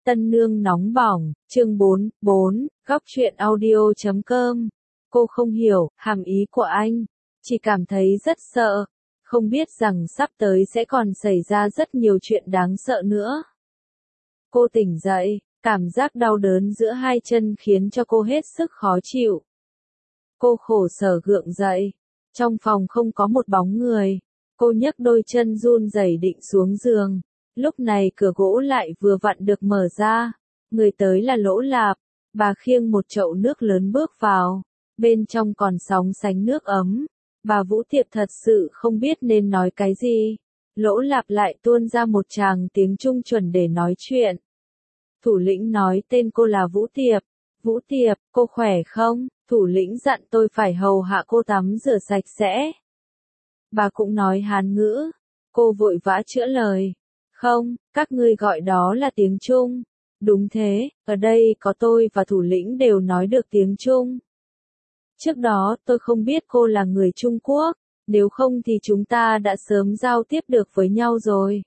Tân nương nóng bỏng, chương 4, góc truyện audio.com. Cô không hiểu hàm ý của anh, chỉ cảm thấy rất sợ, không biết rằng sắp tới sẽ còn xảy ra rất nhiều chuyện đáng sợ nữa. Cô tỉnh dậy, cảm giác đau đớn giữa hai chân khiến cho cô hết sức khó chịu. Cô khổ sở gượng dậy, trong phòng không có một bóng người, cô nhấc đôi chân run rẩy định xuống giường. Lúc này cửa gỗ lại vừa vặn được mở ra, người tới là Lỗ Lạp, bà khiêng một chậu nước lớn bước vào, bên trong còn sóng sánh nước ấm, bà Vũ Tiệp thật sự không biết nên nói cái gì, Lỗ Lạp lại tuôn ra một tràng tiếng Trung chuẩn để nói chuyện. Thủ lĩnh nói tên cô là Vũ Tiệp, cô khỏe không? Thủ lĩnh dặn tôi phải hầu hạ cô tắm rửa sạch sẽ. Bà cũng nói Hán ngữ, cô vội vã chữa lời. Không, các ngươi gọi đó là tiếng Trung. Đúng thế, ở đây có tôi và thủ lĩnh đều nói được tiếng Trung. Trước đó tôi không biết cô là người Trung Quốc, nếu không thì chúng ta đã sớm giao tiếp được với nhau rồi.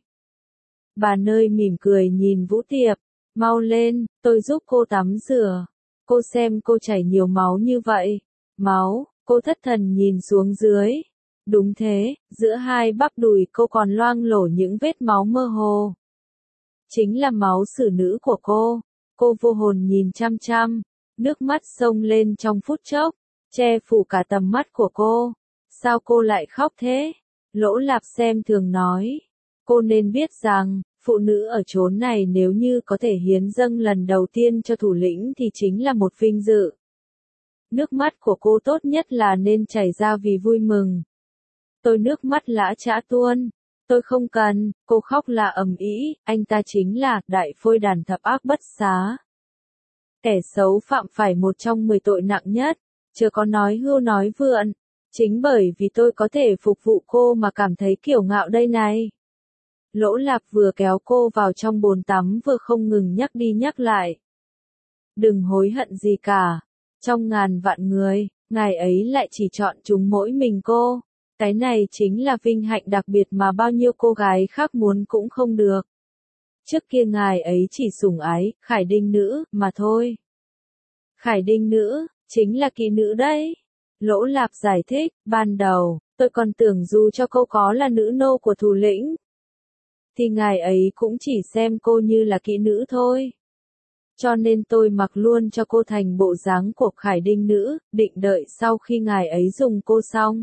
Bà nơi mỉm cười nhìn Vũ Tiệp, mau lên, tôi giúp cô tắm rửa. Cô xem cô chảy nhiều máu như vậy. Máu, cô thất thần nhìn xuống dưới. Đúng thế, giữa hai bắp đùi cô còn loang lổ những vết máu mơ hồ. Chính là máu xử nữ của cô. Cô vô hồn nhìn chăm chăm, nước mắt xông lên trong phút chốc, che phủ cả tầm mắt của cô. Sao cô lại khóc thế? Lỗ Lạp xem thường nói. Cô nên biết rằng, phụ nữ ở chốn này nếu như có thể hiến dâng lần đầu tiên cho thủ lĩnh thì chính là một vinh dự. Nước mắt của cô tốt nhất là nên chảy ra vì vui mừng. Tôi nước mắt lã chã tuôn. Tôi không cần, cô khóc là ầm ĩ, anh ta chính là đại phôi đàn thập ác bất xá. Kẻ xấu phạm phải một trong 10 tội nặng nhất, chưa có nói hưu nói vượn. Chính bởi vì tôi có thể phục vụ cô mà cảm thấy kiêu ngạo đây này. Lỗ Lạp vừa kéo cô vào trong bồn tắm vừa không ngừng nhắc đi nhắc lại. Đừng hối hận gì cả. Trong ngàn vạn người, ngài ấy lại chỉ chọn chúng mỗi mình cô. Cái này chính là vinh hạnh đặc biệt mà bao nhiêu cô gái khác muốn cũng không được. Trước kia ngài ấy chỉ sủng ái, Khải Đinh nữ, mà thôi. Khải Đinh nữ, chính là kỹ nữ đấy. Lỗ Lạp giải thích, ban đầu, tôi còn tưởng dù cho cô có là nữ nô của thủ lĩnh, thì ngài ấy cũng chỉ xem cô như là kỹ nữ thôi. Cho nên tôi mặc luôn cho cô thành bộ dáng của Khải Đinh nữ, định đợi sau khi ngài ấy dùng cô xong,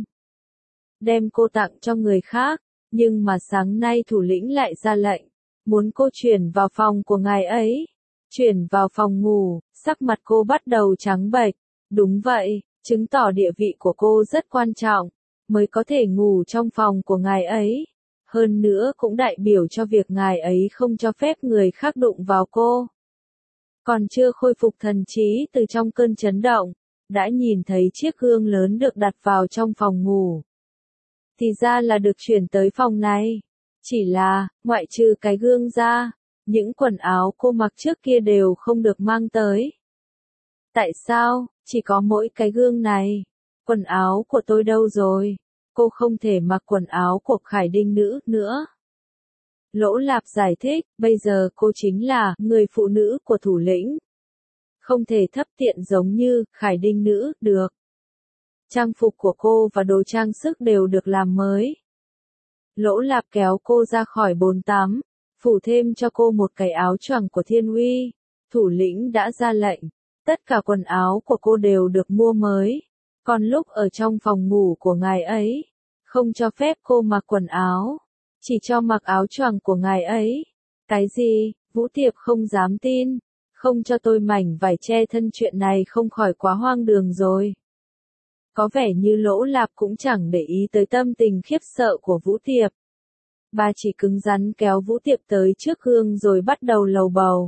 đem cô tặng cho người khác, nhưng mà sáng nay thủ lĩnh lại ra lệnh, muốn cô chuyển vào phòng của ngài ấy. Chuyển vào phòng ngủ, sắc mặt cô bắt đầu trắng bệch. Đúng vậy, chứng tỏ địa vị của cô rất quan trọng, mới có thể ngủ trong phòng của ngài ấy. Hơn nữa cũng đại biểu cho việc ngài ấy không cho phép người khác đụng vào cô. Còn chưa khôi phục thần trí từ trong cơn chấn động, đã nhìn thấy chiếc gương lớn được đặt vào trong phòng ngủ. Thì ra là được chuyển tới phòng này. Chỉ là, ngoại trừ cái gương ra, những quần áo cô mặc trước kia đều không được mang tới. Tại sao, chỉ có mỗi cái gương này? Quần áo của tôi đâu rồi? Cô không thể mặc quần áo của Khải Đinh nữ nữa. Lỗ Lạp giải thích, bây giờ cô chính là người phụ nữ của thủ lĩnh. Không thể thấp tiện giống như Khải Đinh nữ được. Trang phục của cô và đồ trang sức đều được làm mới. Lỗ Lạp kéo cô ra khỏi bồn tắm, phủ thêm cho cô một cái áo choàng của Thiên Uy. Thủ lĩnh đã ra lệnh, tất cả quần áo của cô đều được mua mới. Còn lúc ở trong phòng ngủ của ngài ấy, không cho phép cô mặc quần áo, chỉ cho mặc áo choàng của ngài ấy. Cái gì? Vũ Tiệp không dám tin. Không cho tôi mảnh vải che thân, chuyện này không khỏi quá hoang đường rồi. Có vẻ như Lỗ Lạp cũng chẳng để ý tới tâm tình khiếp sợ của Vũ Tiệp. Bà chỉ cứng rắn kéo Vũ Tiệp tới trước gương rồi bắt đầu lầu bầu.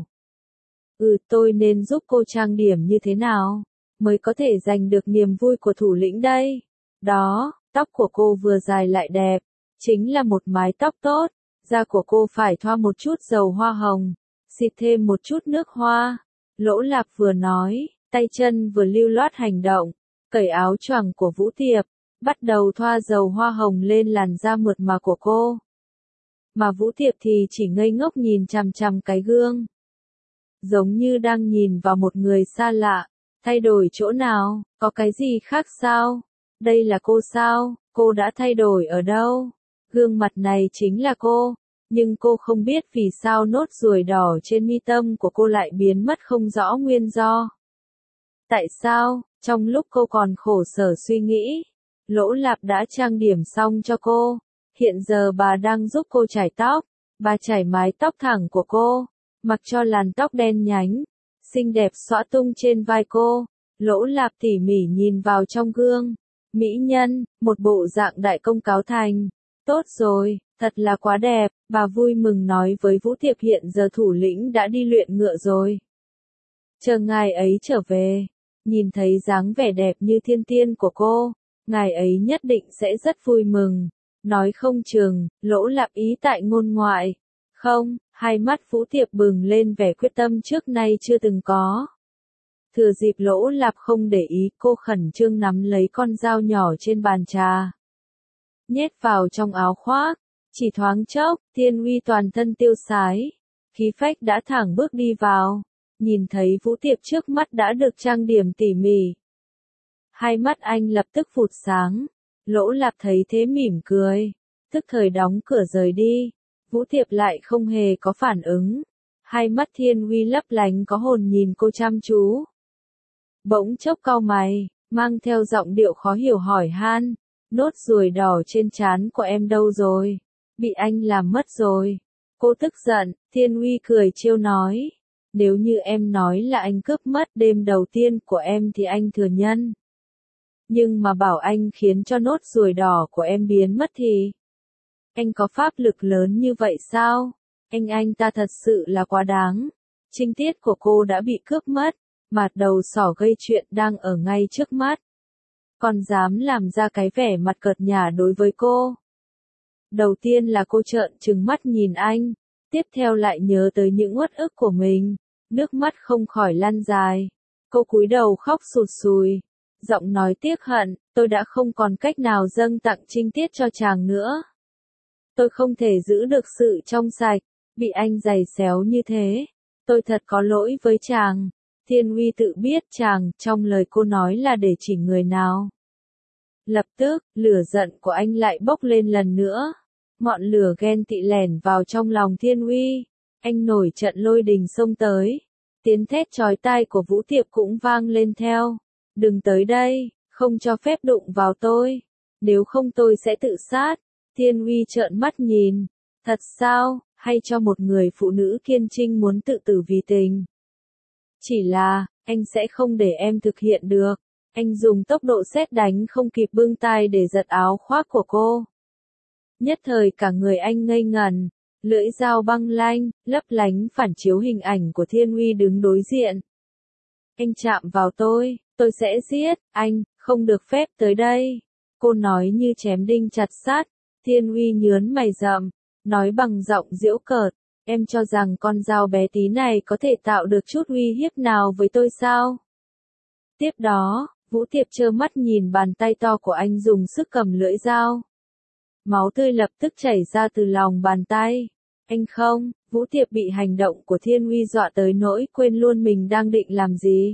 Tôi nên giúp cô trang điểm như thế nào mới có thể giành được niềm vui của thủ lĩnh đây? Đó, tóc của cô vừa dài lại đẹp, chính là một mái tóc tốt. Da của cô phải thoa một chút dầu hoa hồng, xịt thêm một chút nước hoa. Lỗ Lạp vừa nói, tay chân vừa lưu loát hành động, cởi áo choàng của Vũ Tiệp, bắt đầu thoa dầu hoa hồng lên làn da mượt mà của cô. Mà Vũ Tiệp thì chỉ ngây ngốc nhìn chằm chằm cái gương. giống như đang nhìn vào một người xa lạ. Thay đổi chỗ nào, có cái gì khác sao? Đây là cô sao, cô đã thay đổi ở đâu? Gương mặt này chính là cô, nhưng cô không biết vì sao nốt ruồi đỏ trên mi tâm của cô lại biến mất không rõ nguyên do. Tại sao, trong lúc cô còn khổ sở suy nghĩ, Lỗ Lạp đã trang điểm xong cho cô. Hiện giờ bà đang giúp cô chải tóc, bà chải mái tóc thẳng của cô, mặc cho làn tóc đen nhánh, xinh đẹp xõa tung trên vai cô. Lỗ Lạp tỉ mỉ nhìn vào trong gương. Mỹ nhân, một bộ dạng đại công cáo thành. Tốt rồi, thật là quá đẹp, bà vui mừng nói với Vũ Thiệp hiện giờ thủ lĩnh đã đi luyện ngựa rồi. Chờ ngài ấy trở về, nhìn thấy dáng vẻ đẹp như thiên tiên của cô, ngài ấy nhất định sẽ rất vui mừng. Nói không chừng, Lỗ Lạp ý tại ngôn ngoại. Không, hai mắt Vũ Thiệp bừng lên vẻ quyết tâm trước nay chưa từng có. Thừa dịp Lỗ Lạp không để ý, cô khẩn trương nắm lấy con dao nhỏ trên bàn trà, nhét vào trong áo khoác. Chỉ thoáng chốc, Thiên Uy toàn thân tiêu sái, khí phách đã thẳng bước đi vào, nhìn thấy Vũ Thiệp trước mắt đã được trang điểm tỉ mỉ. Hai mắt anh lập tức phụt sáng. Lỗ Lạp thấy thế mỉm cười, tức thời đóng cửa rời đi. Vũ Thiệp lại không hề có phản ứng. Hai mắt Thiên Uy lấp lánh có hồn nhìn cô chăm chú. Bỗng chốc cau mày, mang theo giọng điệu khó hiểu hỏi han, nốt ruồi đỏ trên trán của em đâu rồi? Bị anh làm mất rồi. Cô tức giận, Thiên Uy cười trêu nói, nếu như em nói là anh cướp mất đêm đầu tiên của em thì anh thừa nhận. Nhưng mà bảo anh khiến cho nốt ruồi đỏ của em biến mất thì... Anh có pháp lực lớn như vậy sao? Anh ta thật sự là quá đáng. Trinh tiết của cô đã bị cướp mất, mà đầu sỏ gây chuyện đang ở ngay trước mắt. Còn dám làm ra cái vẻ mặt cợt nhả đối với cô. Đầu tiên là cô trợn trừng mắt nhìn anh, tiếp theo lại nhớ tới những uất ức của mình, nước mắt không khỏi lăn dài. Cô cúi đầu khóc sụt sùi, giọng nói tiếc hận, tôi đã không còn cách nào dâng tặng trinh tiết cho chàng nữa. Tôi không thể giữ được sự trong sạch, bị anh giày xéo như thế. Tôi thật có lỗi với chàng. Thiên Uy tự biết chàng, trong lời cô nói là để chỉ người nào. Lập tức, lửa giận của anh lại bốc lên lần nữa. Ngọn lửa ghen tị lẻn vào trong lòng Thiên Uy. Anh nổi trận lôi đình xông tới. Tiếng thét chói tai của Vũ Thiệp cũng vang lên theo. Đừng tới đây, không cho phép đụng vào tôi. Nếu không tôi sẽ tự sát. Thiên Uy trợn mắt nhìn. Thật sao, hay cho một người phụ nữ kiên trinh muốn tự tử vì tình? Chỉ là, anh sẽ không để em thực hiện được. Anh dùng tốc độ sét đánh không kịp bưng tay để giật áo khoác của cô. Nhất thời cả người anh ngây ngẩn, lưỡi dao băng lanh, lấp lánh phản chiếu hình ảnh của Thiên Uy đứng đối diện. Anh chạm vào tôi sẽ giết, anh, không được phép tới đây. Cô nói như chém đinh chặt sắt. Thiên Uy nhớn mày rậm, nói bằng giọng giễu cợt, em cho rằng con dao bé tí này có thể tạo được chút uy hiếp nào với tôi sao? Tiếp đó, Vũ Thiệp trơ mắt nhìn bàn tay to của anh dùng sức cầm lưỡi dao. Máu tươi lập tức chảy ra từ lòng bàn tay. Anh không, Vũ Thiệp bị hành động của Thiên Uy dọa tới nỗi quên luôn mình đang định làm gì.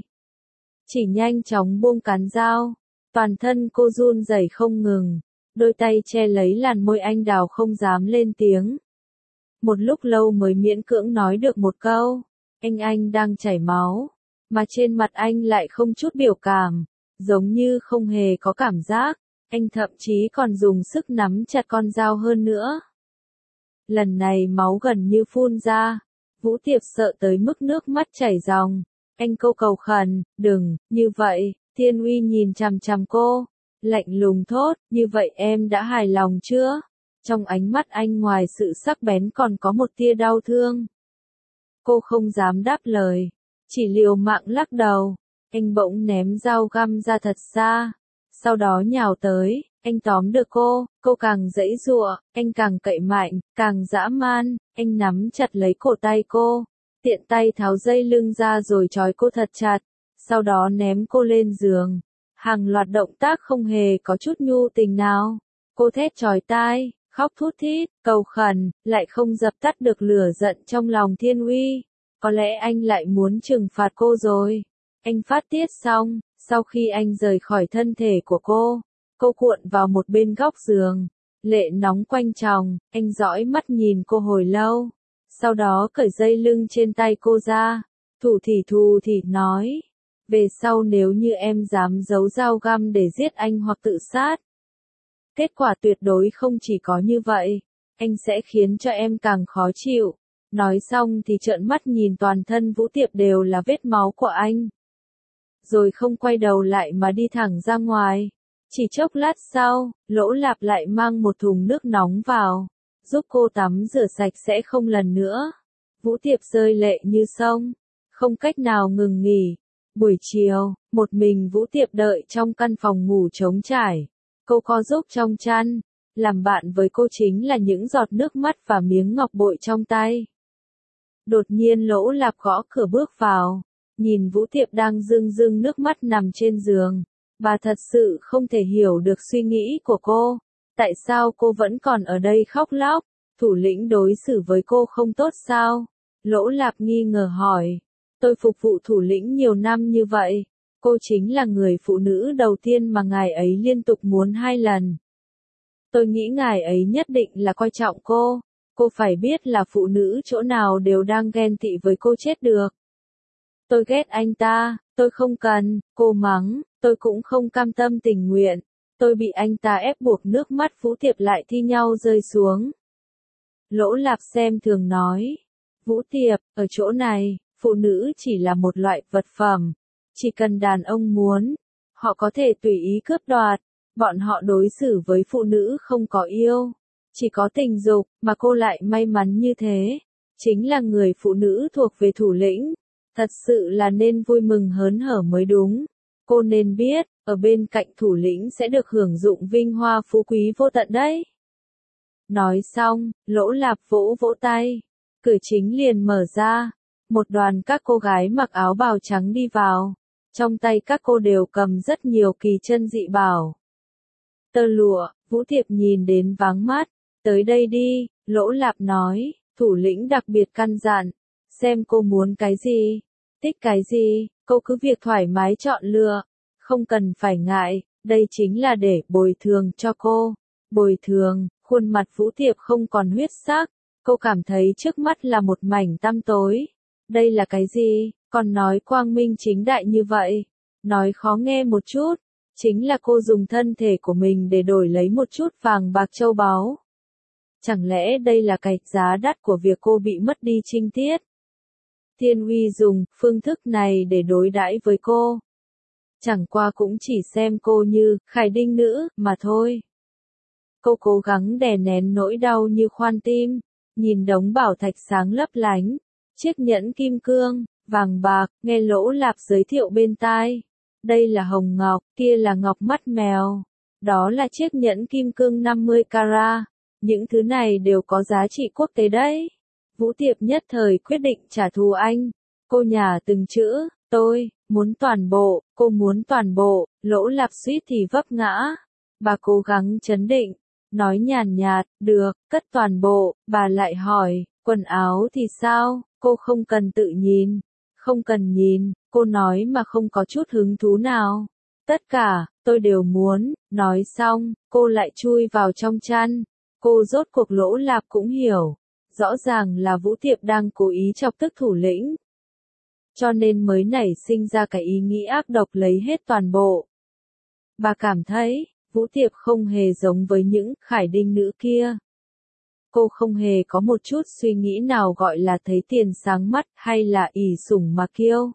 Chỉ nhanh chóng buông cán dao, toàn thân cô run rẩy không ngừng, đôi tay che lấy làn môi anh đào không dám lên tiếng. Một lúc lâu mới miễn cưỡng nói được một câu, anh đang chảy máu, mà trên mặt anh lại không chút biểu cảm, giống như không hề có cảm giác, anh thậm chí còn dùng sức nắm chặt con dao hơn nữa. Lần này máu gần như phun ra, Vũ Thiệp sợ tới mức nước mắt chảy ròng, anh câu cầu khẩn, đừng, như vậy. Thiên Uy nhìn chằm chằm cô, lạnh lùng thốt, như vậy em đã hài lòng chưa? Trong ánh mắt anh ngoài sự sắc bén còn có một tia đau thương. Cô không dám đáp lời, chỉ liều mạng lắc đầu. Anh bỗng ném dao găm ra thật xa, sau đó nhào tới, anh tóm được cô càng giãy giụa, anh càng cậy mạnh, càng dã man, anh nắm chặt lấy cổ tay cô, tiện tay tháo dây lưng ra rồi trói cô thật chặt, sau đó ném cô lên giường. Hàng loạt động tác không hề có chút nhu tình nào. Cô thét chói tai, khóc thút thít, cầu khẩn, lại không dập tắt được lửa giận trong lòng Thiên Uy. Có lẽ anh lại muốn trừng phạt cô rồi. Anh phát tiết xong, sau khi anh rời khỏi thân thể của cô cuộn vào một bên góc giường, lệ nóng quanh tròng, anh dõi mắt nhìn cô hồi lâu. Sau đó cởi dây lưng trên tay cô ra, thù thì nói, về sau nếu như em dám giấu dao găm để giết anh hoặc tự sát. Kết quả tuyệt đối không chỉ có như vậy, anh sẽ khiến cho em càng khó chịu. Nói xong thì trợn mắt nhìn toàn thân Vũ Tiệp đều là vết máu của anh. Rồi không quay đầu lại mà đi thẳng ra ngoài. Chỉ chốc lát sau, Lỗ Lạp lại mang một thùng nước nóng vào, giúp cô tắm rửa sạch sẽ không lần nữa. Vũ Tiệp rơi lệ như sông, không cách nào ngừng nghỉ. Buổi chiều, một mình Vũ Tiệp đợi trong căn phòng ngủ trống trải. Cô co giúp trong chăn, làm bạn với cô chính là những giọt nước mắt và miếng ngọc bội trong tay. Đột nhiên Lỗ Lạp gõ cửa bước vào, nhìn Vũ Tiệp đang rưng rưng nước mắt nằm trên giường. Bà thật sự không thể hiểu được suy nghĩ của cô. Tại sao cô vẫn còn ở đây khóc lóc? Thủ lĩnh đối xử với cô không tốt sao? Lỗ Lạp nghi ngờ hỏi. Tôi phục vụ thủ lĩnh nhiều năm như vậy. Cô chính là người phụ nữ đầu tiên mà ngài ấy liên tục muốn 2 lần. Tôi nghĩ ngài ấy nhất định là coi trọng cô. Cô phải biết là phụ nữ chỗ nào đều đang ghen tị với cô chết được. Tôi ghét anh ta, tôi không cần, cô mắng, tôi cũng không cam tâm tình nguyện. Tôi bị anh ta ép buộc, nước mắt Vũ Tiệp lại thi nhau rơi xuống. Lỗ Lạp xem thường nói. Vũ Tiệp, ở chỗ này, phụ nữ chỉ là một loại vật phẩm. Chỉ cần đàn ông muốn, họ có thể tùy ý cướp đoạt. Bọn họ đối xử với phụ nữ không có yêu, chỉ có tình dục, mà cô lại may mắn như thế. Chính là người phụ nữ thuộc về thủ lĩnh. Thật sự là nên vui mừng hớn hở mới đúng. Cô nên biết, ở bên cạnh thủ lĩnh sẽ được hưởng dụng vinh hoa phú quý vô tận đấy. Nói xong, Lỗ Lạp vỗ vỗ tay. Cửa chính liền mở ra. Một đoàn các cô gái mặc áo bào trắng đi vào. Trong tay các cô đều cầm rất nhiều kỳ chân dị bảo. Tơ lụa, Vũ Tiệp nhìn đến váng mắt. Tới đây đi, Lỗ Lạp nói. Thủ lĩnh đặc biệt căn dặn. Xem cô muốn cái gì, thích cái gì, cô cứ việc thoải mái chọn lựa. Không cần phải ngại, đây chính là để bồi thường cho cô. Bồi thường, khuôn mặt Vũ Tiệp không còn huyết sắc. Cô cảm thấy trước mắt là một mảnh tăm tối. Đây là cái gì, còn nói quang minh chính đại như vậy. Nói khó nghe một chút, chính là cô dùng thân thể của mình để đổi lấy một chút vàng bạc châu báu. Chẳng lẽ đây là cái giá đắt của việc cô bị mất đi trinh tiết? Thiên Uy dùng phương thức này để đối đãi với cô. Chẳng qua cũng chỉ xem cô như khải đinh nữ mà thôi. Cô cố gắng đè nén nỗi đau như khoan tim, nhìn đống bảo thạch sáng lấp lánh, chiếc nhẫn kim cương, vàng bạc, nghe Lỗ Lạp giới thiệu bên tai. Đây là hồng ngọc, kia là ngọc mắt mèo, đó là chiếc nhẫn kim cương 50 carat. Những thứ này đều có giá trị quốc tế đấy. Vũ Tiệp nhất thời quyết định trả thù anh. Cô nhả từng chữ, tôi muốn toàn bộ, cô muốn toàn bộ. Lỗ Lạp suýt thì vấp ngã. Bà cố gắng trấn định, nói nhàn nhạt, được, cất toàn bộ. Bà lại hỏi, quần áo thì sao? Cô không cần tự nhìn. Không cần nhìn, cô nói mà không có chút hứng thú nào. Tất cả, tôi đều muốn. Nói xong, cô lại chui vào trong chăn. Cô rốt cuộc Lỗ Lạp cũng hiểu. Rõ ràng là Vũ Tiệp đang cố ý chọc tức thủ lĩnh. Cho nên mới nảy sinh ra cái ý nghĩ ác độc lấy hết toàn bộ. Bà cảm thấy, Vũ Tiệp không hề giống với những khải đinh nữ kia. Cô không hề có một chút suy nghĩ nào gọi là thấy tiền sáng mắt hay là ỷ sủng mà kiêu.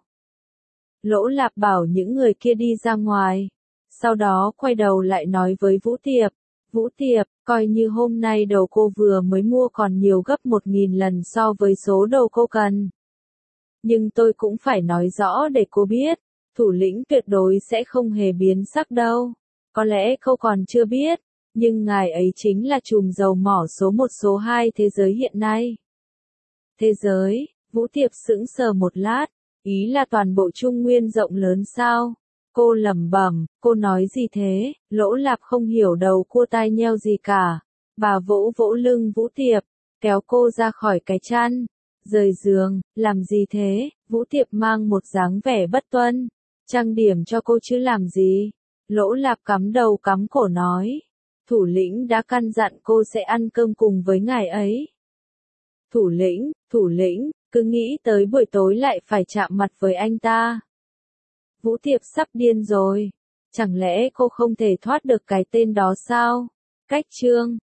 Lỗ Lạp bảo những người kia đi ra ngoài. Sau đó quay đầu lại nói với Vũ Tiệp. Vũ Tiệp, coi như hôm nay đồ cô vừa mới mua còn nhiều gấp 1000 lần so với số đồ cô cần. Nhưng tôi cũng phải nói rõ để cô biết, thủ lĩnh tuyệt đối sẽ không hề biến sắc đâu. Có lẽ cô còn chưa biết, nhưng ngài ấy chính là trùm dầu mỏ số 1 số 2 thế giới hiện nay. Thế giới, Vũ Tiệp sững sờ một lát, ý là toàn bộ Trung Nguyên rộng lớn sao? Cô lẩm bẩm, cô nói gì thế? Lỗ Lạp không hiểu đầu cua tai nheo gì cả. Bà vỗ vỗ lưng Vũ Tiệp, kéo cô ra khỏi cái chăn, Rời giường, làm gì thế? Vũ Tiệp mang một dáng vẻ bất tuân. Trang điểm cho cô chứ làm gì? Lỗ Lạp cắm đầu cắm cổ nói. Thủ lĩnh đã căn dặn cô sẽ ăn cơm cùng với ngài ấy. Thủ lĩnh, cứ nghĩ tới buổi tối lại phải chạm mặt với anh ta. Vũ Tiệp sắp điên rồi. Chẳng lẽ cô không thể thoát được cái tên đó sao? Cách chương